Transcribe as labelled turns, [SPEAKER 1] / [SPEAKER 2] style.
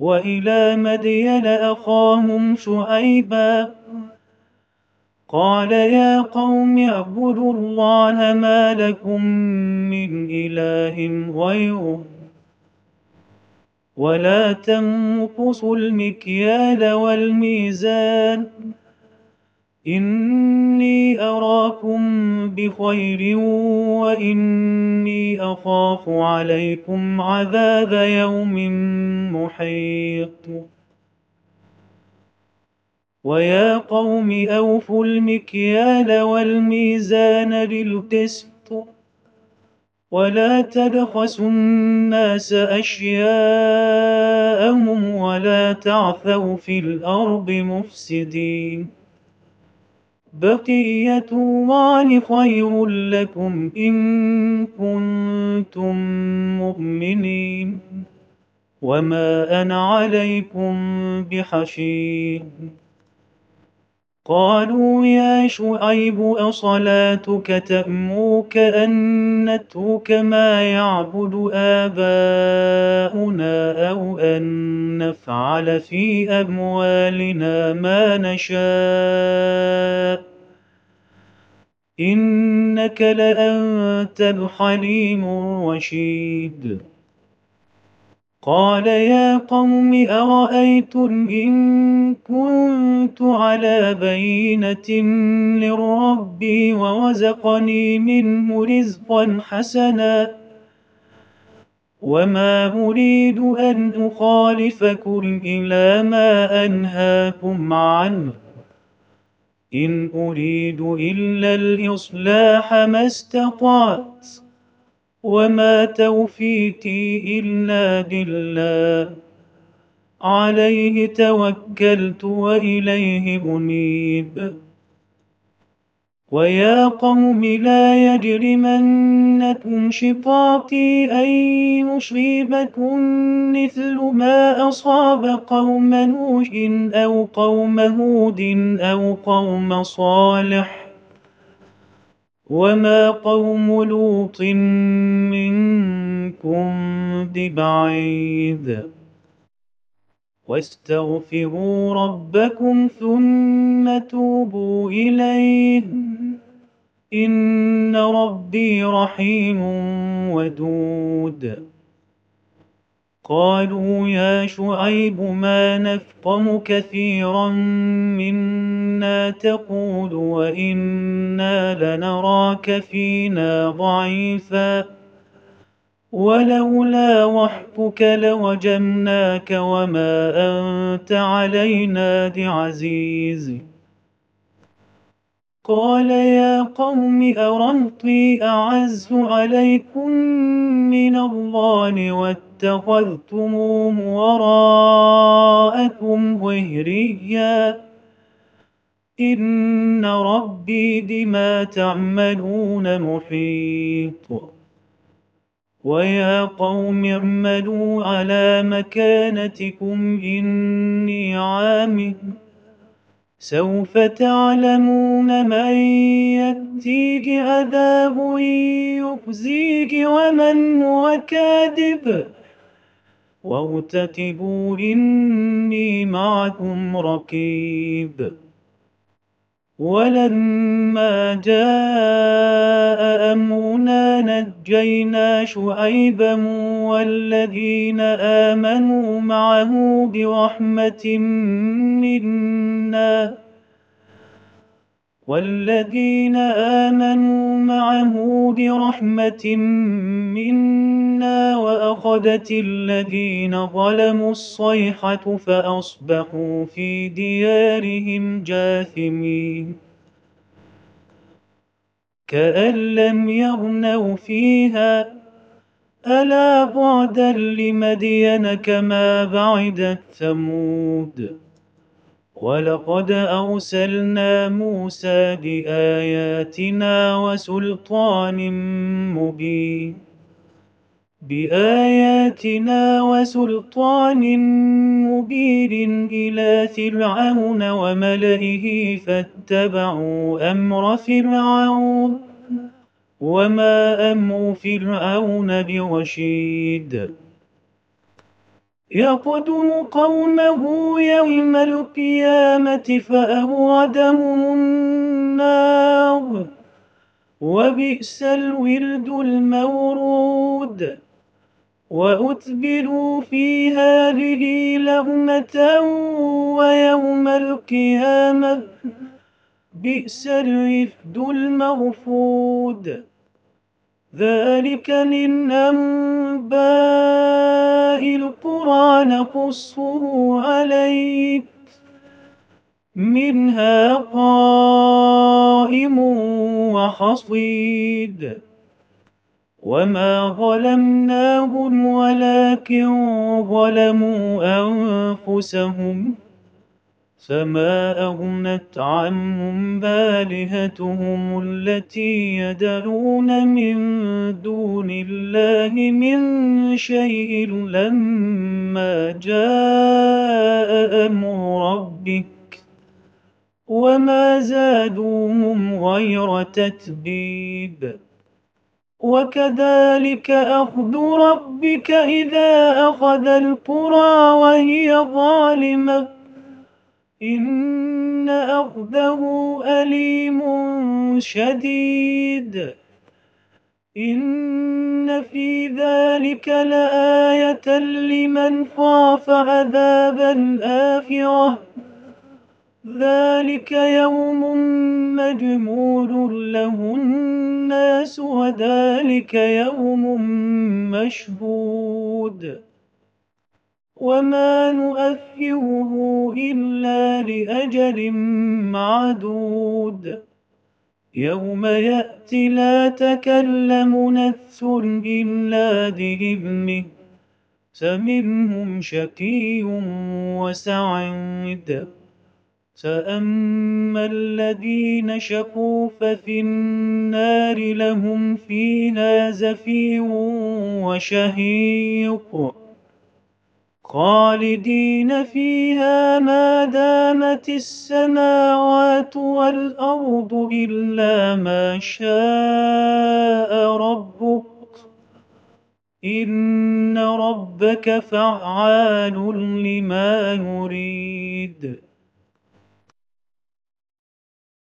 [SPEAKER 1] وإلى مدين أخاهم شعيبا قال يا قوم اعبدوا الله ما لكم من إله غيره ولا تنقصوا المكيال والميزان إني أراكم بخير وإني أخاف عليكم عذاب يوم محيط ويا قوم أوفوا المكيال والميزان بالقسط ولا تبخسوا الناس أشياءهم ولا تعثوا في الأرض مفسدين بقية الله خير لكم إن كنتم مؤمنين وما أنا عليكم بحفيظ قالوا يا شعيب أصلاتك تأمرك أن نترك ما يعبد آباؤنا أو أن نفعل في أموالنا ما نشاء إنك لأنت الحليم الرشيد قال يا قوم أرأيتم إن كنت على بينة من ربي ورزقني منه رزقا حسنا وما أريد أن أخالفكم إلى ما أنهاكم عنه إن أريد إلا الإصلاح ما استطعت وما توفيقي إلا بالله عليه توكلت وإليه أنيب ويا قوم لا يجرمنكم شقاقي أن يصيبكم مثل ما أصاب قوم نوح أو قوم هود أو قوم صالح وما قوم لوط منكم ببعيد واستغفروا ربكم ثم توبوا إليه إن ربي رحيم ودود قالوا يا شعيب ما نفقه كثيرا منا تقول وإنا لنراك فينا ضعيفا ولولا وحفك لوجمناك وما أنت علينا بعزيز قال يا قوم أرهطي أعز عليكم من الله واتخذتموه وراءكم ظهريا إن ربي بما تعملون محيط ويا قوم اعملوا على مكانتكم إني عامل سوف تعلمون من يأتيه عذاب يخزيه ومن هو كاذب وارتقبوا إني معكم رقيب ولما جاء أمرنا نجينا شعيبا والذين آمنوا معه برحمة منا وأخذت الذين ظلموا الصيحة فأصبحوا في ديارهم جاثمين كأن لم يغنوا فيها ألا بعدا لمدين كما بعدت ثمود ولقد أرسلنا موسى بآياتنا وسلطان مبين إلى فرعون وملئه فاتبعوا أمر فرعون وما أمر فرعون برشيد يقدم قومه يوم القيامة فأوردهم النار وبئس الورد المورود وأتبعوا في هذه لعنة ويوم القيامة بئس الرفد المرفود ذلك من أنباء القرى نقصه عليك منها قائم وحصيد وما ظلمناهم ولكن ظلموا أنفسهم فما أغنت عنهم آلهتهم التي يدعون من دون الله من شيء لما جاء أمر ربك وما زادوهم غير تتبيب وكذلك أخذ ربك إذا أخذ القرى وهي ظالمة إن أخذه أليم شديد إن في ذلك لآية لمن خاف عذاب الآخرة ذلك يوم مجموع له الناس وذلك يوم مشهود وما نؤخره إلا لأجل معدود يوم يأتي لا تكلم نفس إلا بإذنه فمنهم شقي وسعيد فأما الذين شقوا ففي النار لهم فيها زفير وشهيق خالدين فيها ما دامت السماوات والأرض إلا ما شاء ربك إن ربك فعال لما يريد